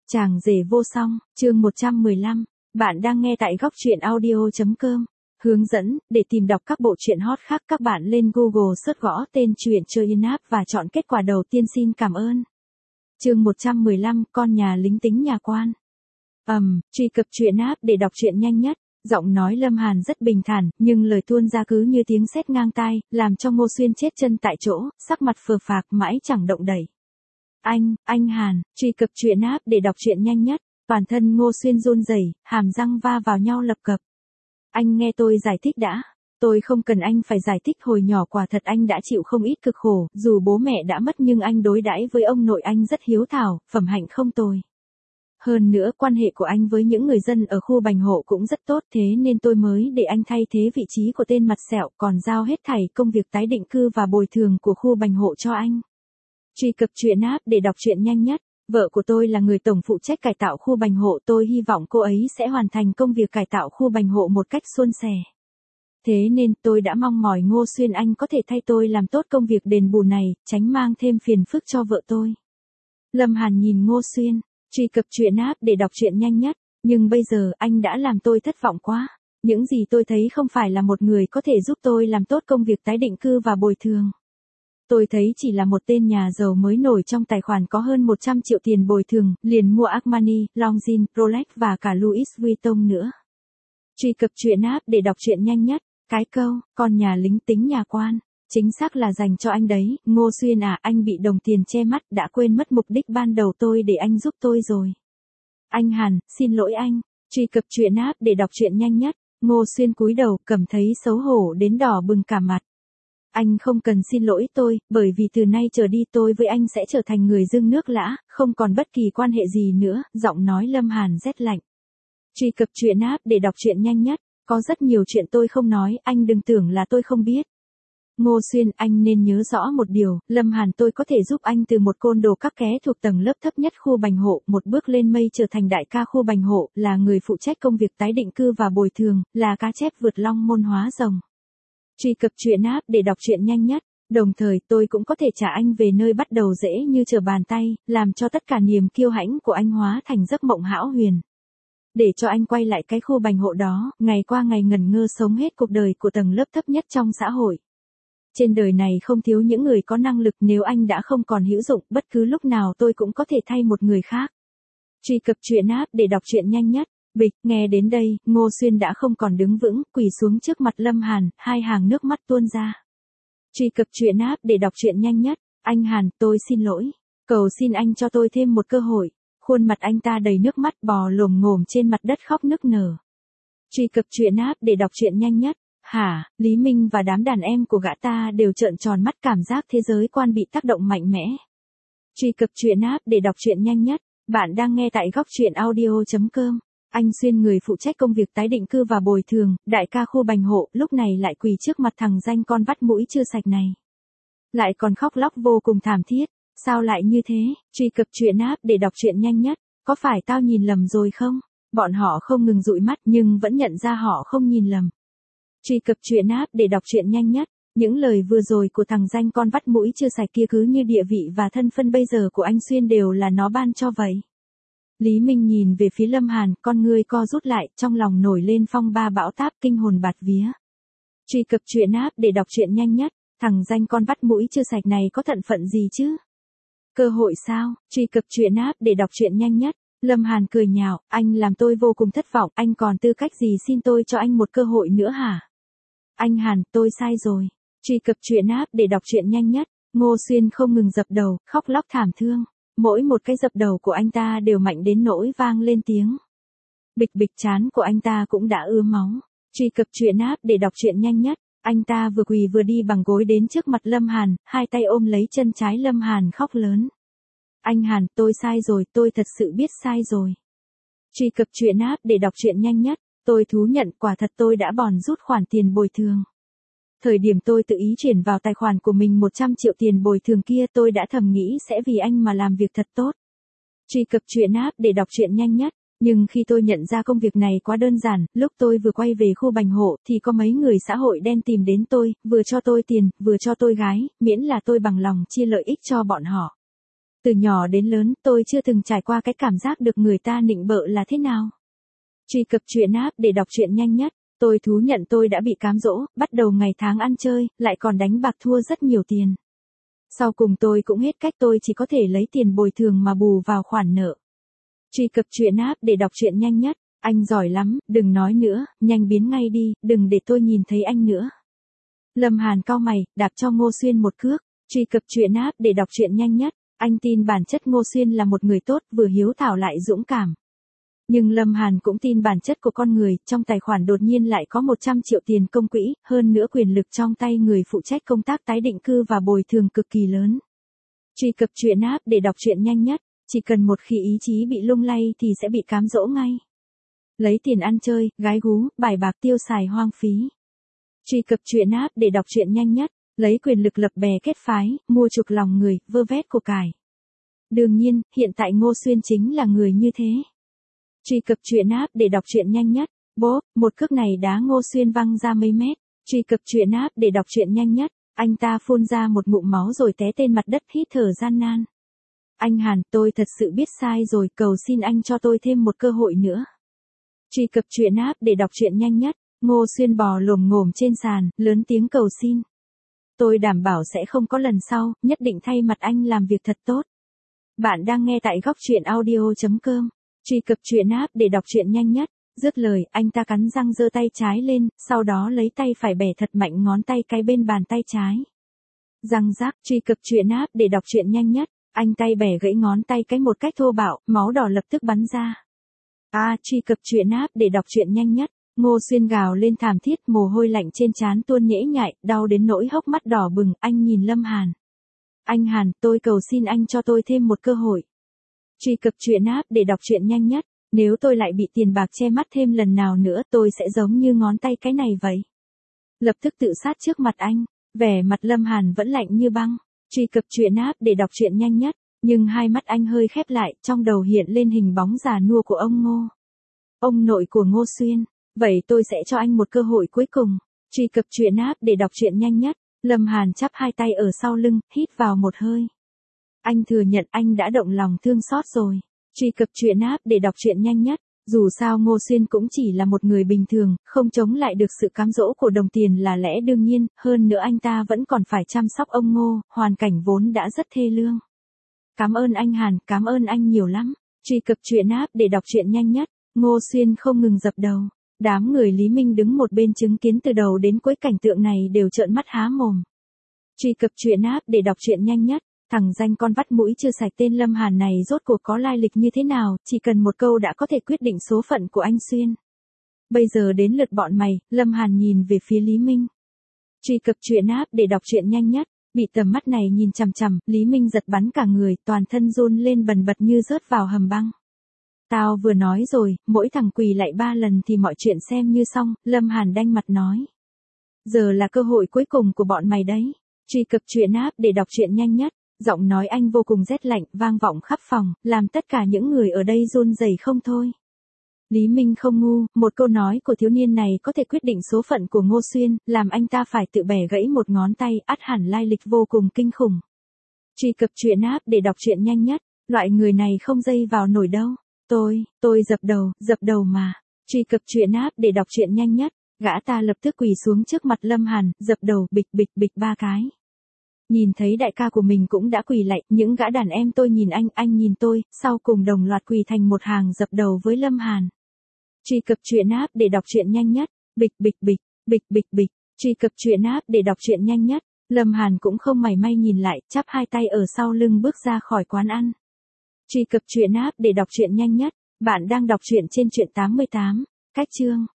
Chàng rể vô song, chương 115, bạn đang nghe tại góc truyện audio.com. Hướng dẫn, để tìm đọc các bộ truyện hot khác các bạn lên Google search gõ tên truyện chơi in app và chọn kết quả đầu tiên xin cảm ơn. Chương 115, con nhà lính tính nhà quan. Truy cập truyện app để đọc truyện nhanh nhất. Giọng nói Lâm Hàn rất bình thản, nhưng lời tuôn ra cứ như tiếng sét ngang tai, làm cho Ngô Xuyên chết chân tại chỗ, sắc mặt phờ phạc mãi chẳng động đậy. Anh Hàn, truy cập truyện app để đọc truyện nhanh nhất. Toàn thân Ngô Xuyên run rẩy, hàm răng va vào nhau lập cập. Anh nghe tôi giải thích đã. Tôi không cần anh phải giải thích, hồi nhỏ quả thật anh đã chịu không ít cực khổ, dù bố mẹ đã mất nhưng anh đối đãi với ông nội anh rất hiếu thảo, phẩm hạnh không tồi. Hơn nữa quan hệ của anh với những người dân ở khu Bành Hộ cũng rất tốt, thế nên tôi mới để anh thay thế vị trí của tên mặt sẹo, còn giao hết thảy công việc tái định cư và bồi thường của khu Bành Hộ cho anh. Truy cập truyện app để đọc truyện nhanh nhất. Vợ của tôi là người tổng phụ trách cải tạo khu Bành Hộ, tôi hy vọng cô ấy sẽ hoàn thành công việc cải tạo khu Bành Hộ một cách suôn sẻ. Thế nên tôi đã mong mỏi Ngô Xuyên anh có thể thay tôi làm tốt công việc đền bù này, tránh mang thêm phiền phức cho vợ tôi. Lâm Hàn nhìn Ngô Xuyên, truy cập truyện app để đọc truyện nhanh nhất, nhưng bây giờ anh đã làm tôi thất vọng quá. Những gì tôi thấy không phải là một người có thể giúp tôi làm tốt công việc tái định cư và bồi thường. Tôi thấy chỉ là một tên nhà giàu mới nổi trong tài khoản có hơn 100 triệu tiền bồi thường, liền mua Armani, Longines, Rolex và cả Louis Vuitton nữa. Truy cập truyện app để đọc truyện nhanh nhất. Cái câu, con nhà lính tính nhà quan, chính xác là dành cho anh đấy. Ngô Xuyên à, anh bị đồng tiền che mắt, đã quên mất mục đích ban đầu tôi để anh giúp tôi rồi. Anh Hàn, xin lỗi anh. Truy cập truyện app để đọc truyện nhanh nhất. Ngô Xuyên cúi đầu, cảm thấy xấu hổ đến đỏ bừng cả mặt. Anh không cần xin lỗi tôi, bởi vì từ nay trở đi tôi với anh sẽ trở thành người dưng nước lã, không còn bất kỳ quan hệ gì nữa. Giọng nói Lâm Hàn rét lạnh. Truy cập truyện app để đọc truyện nhanh nhất. Có rất nhiều chuyện tôi không nói, anh đừng tưởng là tôi không biết. Ngô Xuyên, anh nên nhớ rõ một điều, Lâm Hàn tôi có thể giúp anh từ một côn đồ các ké thuộc tầng lớp thấp nhất khu Bành Hộ, một bước lên mây trở thành đại ca khu Bành Hộ, là người phụ trách công việc tái định cư và bồi thường, là cá chép vượt long môn hóa rồng. Truy cập truyện app để đọc truyện nhanh nhất, đồng thời tôi cũng có thể trả anh về nơi bắt đầu dễ như trở bàn tay, làm cho tất cả niềm kiêu hãnh của anh hóa thành giấc mộng hão huyền. Để cho anh quay lại cái khu Bành Hộ đó, ngày qua ngày ngẩn ngơ sống hết cuộc đời của tầng lớp thấp nhất trong xã hội. Trên đời này không thiếu những người có năng lực, nếu anh đã không còn hữu dụng, bất cứ lúc nào tôi cũng có thể thay một người khác. Truy cập truyện app để đọc truyện nhanh nhất. Bịch, nghe đến đây, Ngô Xuyên đã không còn đứng vững, quỳ xuống trước mặt Lâm Hàn, hai hàng nước mắt tuôn ra. Truy cập truyện app để đọc truyện nhanh nhất. Anh Hàn, tôi xin lỗi. Cầu xin anh cho tôi thêm một cơ hội. Khuôn mặt anh ta đầy nước mắt, bò lồm ngồm trên mặt đất khóc nức nở. Truy cập truyện app để đọc truyện nhanh nhất. Hả, Lý Minh và đám đàn em của gã ta đều trợn tròn mắt, cảm giác thế giới quan bị tác động mạnh mẽ. Truy cập truyện app để đọc truyện nhanh nhất. Bạn đang nghe tại góc truyện audio.com. Anh Xuyên, người phụ trách công việc tái định cư và bồi thường, đại ca khu Bành Hộ, lúc này lại quỳ trước mặt thằng danh con vắt mũi chưa sạch này. Lại còn khóc lóc vô cùng thảm thiết. Sao lại như thế? Truy cập truyện app để đọc truyện nhanh nhất. Có phải tao nhìn lầm rồi không? Bọn họ không ngừng dụi mắt nhưng vẫn nhận ra họ không nhìn lầm. Truy cập truyện app để đọc truyện nhanh nhất. Những lời vừa rồi của thằng danh con vắt mũi chưa sạch kia cứ như địa vị và thân phân bây giờ của anh Xuyên đều là nó ban cho vậy. Lý Minh nhìn về phía Lâm Hàn, con ngươi co rút lại, trong lòng nổi lên phong ba bão táp, kinh hồn bạt vía. Truy cập truyện app để đọc truyện nhanh nhất. Thằng danh con vắt mũi chưa sạch này có thận phận gì chứ? Cơ hội sao? Truy cập truyện app để đọc truyện nhanh nhất. Lâm Hàn cười nhạo, anh làm tôi vô cùng thất vọng, anh còn tư cách gì xin tôi cho anh một cơ hội nữa hả? Anh Hàn, tôi sai rồi. Truy cập truyện app để đọc truyện nhanh nhất. Ngô Xuyên không ngừng dập đầu, khóc lóc thảm thương. Mỗi một cái dập đầu của anh ta đều mạnh đến nỗi vang lên tiếng. Bịch bịch, trán của anh ta cũng đã ứa máu. Truy cập truyện app để đọc truyện nhanh nhất. Anh ta vừa quỳ vừa đi bằng gối đến trước mặt Lâm Hàn, hai tay ôm lấy chân trái Lâm Hàn khóc lớn. Anh Hàn, tôi sai rồi, tôi thật sự biết sai rồi. Truy cập truyện app để đọc truyện nhanh nhất. Tôi thú nhận, quả thật tôi đã bòn rút khoản tiền bồi thường. Thời điểm tôi tự ý chuyển vào tài khoản của mình 100 triệu tiền bồi thường kia, tôi đã thầm nghĩ sẽ vì anh mà làm việc thật tốt. Truy cập truyện app để đọc truyện nhanh nhất. Nhưng khi tôi nhận ra công việc này quá đơn giản, lúc tôi vừa quay về khu Bành Hộ thì có mấy người xã hội đen tìm đến tôi, vừa cho tôi tiền, vừa cho tôi gái, miễn là tôi bằng lòng chia lợi ích cho bọn họ. Từ nhỏ đến lớn, tôi chưa từng trải qua cái cảm giác được người ta nịnh bợ là thế nào. Truy cập truyện app để đọc truyện nhanh nhất. Tôi thú nhận tôi đã bị cám dỗ, bắt đầu ngày tháng ăn chơi, lại còn đánh bạc thua rất nhiều tiền. Sau cùng tôi cũng hết cách, tôi chỉ có thể lấy tiền bồi thường mà bù vào khoản nợ. Truy cập truyện app để đọc truyện nhanh nhất. Anh giỏi lắm, đừng nói nữa, nhanh biến ngay đi, đừng để tôi nhìn thấy anh nữa. Lâm Hàn cau mày, đạp cho Ngô Xuyên một cước. Truy cập truyện app để đọc truyện nhanh nhất. Anh tin bản chất Ngô Xuyên là một người tốt, vừa hiếu thảo lại dũng cảm. Nhưng Lâm Hàn cũng tin bản chất của con người, trong tài khoản đột nhiên lại có 100 triệu tiền công quỹ, hơn nữa quyền lực trong tay người phụ trách công tác tái định cư và bồi thường cực kỳ lớn. Truy cập truyện app để đọc truyện nhanh nhất. Chỉ cần một khi ý chí bị lung lay thì sẽ bị cám dỗ ngay. Lấy tiền ăn chơi, gái gú, bài bạc tiêu xài hoang phí. Truy cập truyện app để đọc truyện nhanh nhất. Lấy quyền lực lập bè kết phái, mua chuộc lòng người, vơ vét của cải. Đương nhiên, hiện tại Ngô Xuyên chính là người như thế. Truy cập truyện app để đọc truyện nhanh nhất. Bốp, một cước này đá Ngô Xuyên văng ra mấy mét. Truy cập truyện app để đọc truyện nhanh nhất. Anh ta phun ra một ngụm máu rồi té trên mặt đất hít thở gian nan. Anh Hàn, tôi thật sự biết sai rồi, cầu xin anh cho tôi thêm một cơ hội nữa. Truy cập truyện app để đọc truyện nhanh nhất. Ngô Xuyên bò lồm ngồm trên sàn, lớn tiếng cầu xin. Tôi đảm bảo sẽ không có lần sau, nhất định thay mặt anh làm việc thật tốt. Bạn đang nghe tại góc truyện audio.com. Truy cập truyện app để đọc truyện nhanh nhất. Dứt lời, anh ta cắn răng giơ tay trái lên, sau đó lấy tay phải bẻ thật mạnh ngón tay cái bên bàn tay trái. Răng rác, truy cập truyện app để đọc truyện nhanh nhất. Anh tay bẻ gãy ngón tay cái một cách thô bạo, máu đỏ lập tức bắn ra. Truy cập truyện app để đọc truyện nhanh nhất. Ngô Xuyên gào lên thảm thiết, mồ hôi lạnh trên trán tuôn nhễ nhại, đau đến nỗi hốc mắt đỏ bừng, anh nhìn Lâm Hàn. Anh Hàn, tôi cầu xin anh cho tôi thêm một cơ hội. Truy cập truyện app để đọc truyện nhanh nhất. Nếu tôi lại bị tiền bạc che mắt thêm lần nào nữa, tôi sẽ giống như ngón tay cái này vậy. Lập tức tự sát trước mặt anh. Vẻ mặt Lâm Hàn vẫn lạnh như băng. Truy cập truyện app để đọc truyện nhanh nhất. Nhưng hai mắt anh hơi khép lại, trong đầu hiện lên hình bóng già nua của ông Ngô. Ông nội của Ngô Xuyên. Vậy tôi sẽ cho anh một cơ hội cuối cùng. Truy cập truyện app để đọc truyện nhanh nhất. Lâm Hàn chắp hai tay ở sau lưng, hít vào một hơi. Anh thừa nhận anh đã động lòng thương xót rồi. Truy cập truyện app để đọc truyện nhanh nhất. Dù sao Ngô Xuyên cũng chỉ là một người bình thường, không chống lại được sự cám dỗ của đồng tiền là lẽ đương nhiên, hơn nữa anh ta vẫn còn phải chăm sóc ông Ngô, hoàn cảnh vốn đã rất thê lương. Cảm ơn anh Hàn, cảm ơn anh nhiều lắm. Truy cập truyện app để đọc truyện nhanh nhất. Ngô Xuyên không ngừng dập đầu. Đám người Lý Minh đứng một bên chứng kiến từ đầu đến cuối cảnh tượng này đều trợn mắt há mồm. Truy cập truyện app để đọc truyện nhanh nhất. Thằng danh con vắt mũi chưa sạch tên Lâm Hàn này rốt cuộc có lai lịch như thế nào, chỉ cần một câu đã có thể quyết định số phận của anh Xuyên. Bây giờ đến lượt bọn mày, Lâm Hàn nhìn về phía Lý Minh. Truy cập truyện app để đọc truyện nhanh nhất. Bị tầm mắt này nhìn chằm chằm, Lý Minh giật bắn cả người, toàn thân run lên bần bật như rớt vào hầm băng. Tao vừa nói rồi, mỗi thằng quỳ lại 3 lần thì mọi chuyện xem như xong, Lâm Hàn đanh mặt nói. Giờ là cơ hội cuối cùng của bọn mày đấy. Truy cập truyện app để đọc truyện nhanh nhất. Giọng nói anh vô cùng rét lạnh, vang vọng khắp phòng, làm tất cả những người ở đây run rẩy không thôi. Lý Minh không ngu, một câu nói của thiếu niên này có thể quyết định số phận của Ngô Xuyên, làm anh ta phải tự bẻ gãy một ngón tay, ắt hẳn lai lịch vô cùng kinh khủng. Truy cập truyện app để đọc truyện nhanh nhất. Loại người này không dây vào nổi đâu. Tôi dập đầu mà. Truy cập truyện app để đọc truyện nhanh nhất. Gã ta lập tức quỳ xuống trước mặt Lâm Hàn, dập đầu bịch bịch bịch 3 cái. Nhìn thấy đại ca của mình cũng đã quỳ lại, những gã đàn em tôi nhìn anh nhìn tôi, sau cùng đồng loạt quỳ thành một hàng dập đầu với Lâm Hàn. Truy cập truyện app để đọc truyện nhanh nhất. Bịch bịch bịch, bịch bịch bịch. Truy cập truyện app để đọc truyện nhanh nhất. Lâm Hàn cũng không mảy may nhìn lại, chắp hai tay ở sau lưng bước ra khỏi quán ăn. Truy cập truyện app để đọc truyện nhanh nhất. Bạn đang đọc truyện trên truyện 88. Cách chương.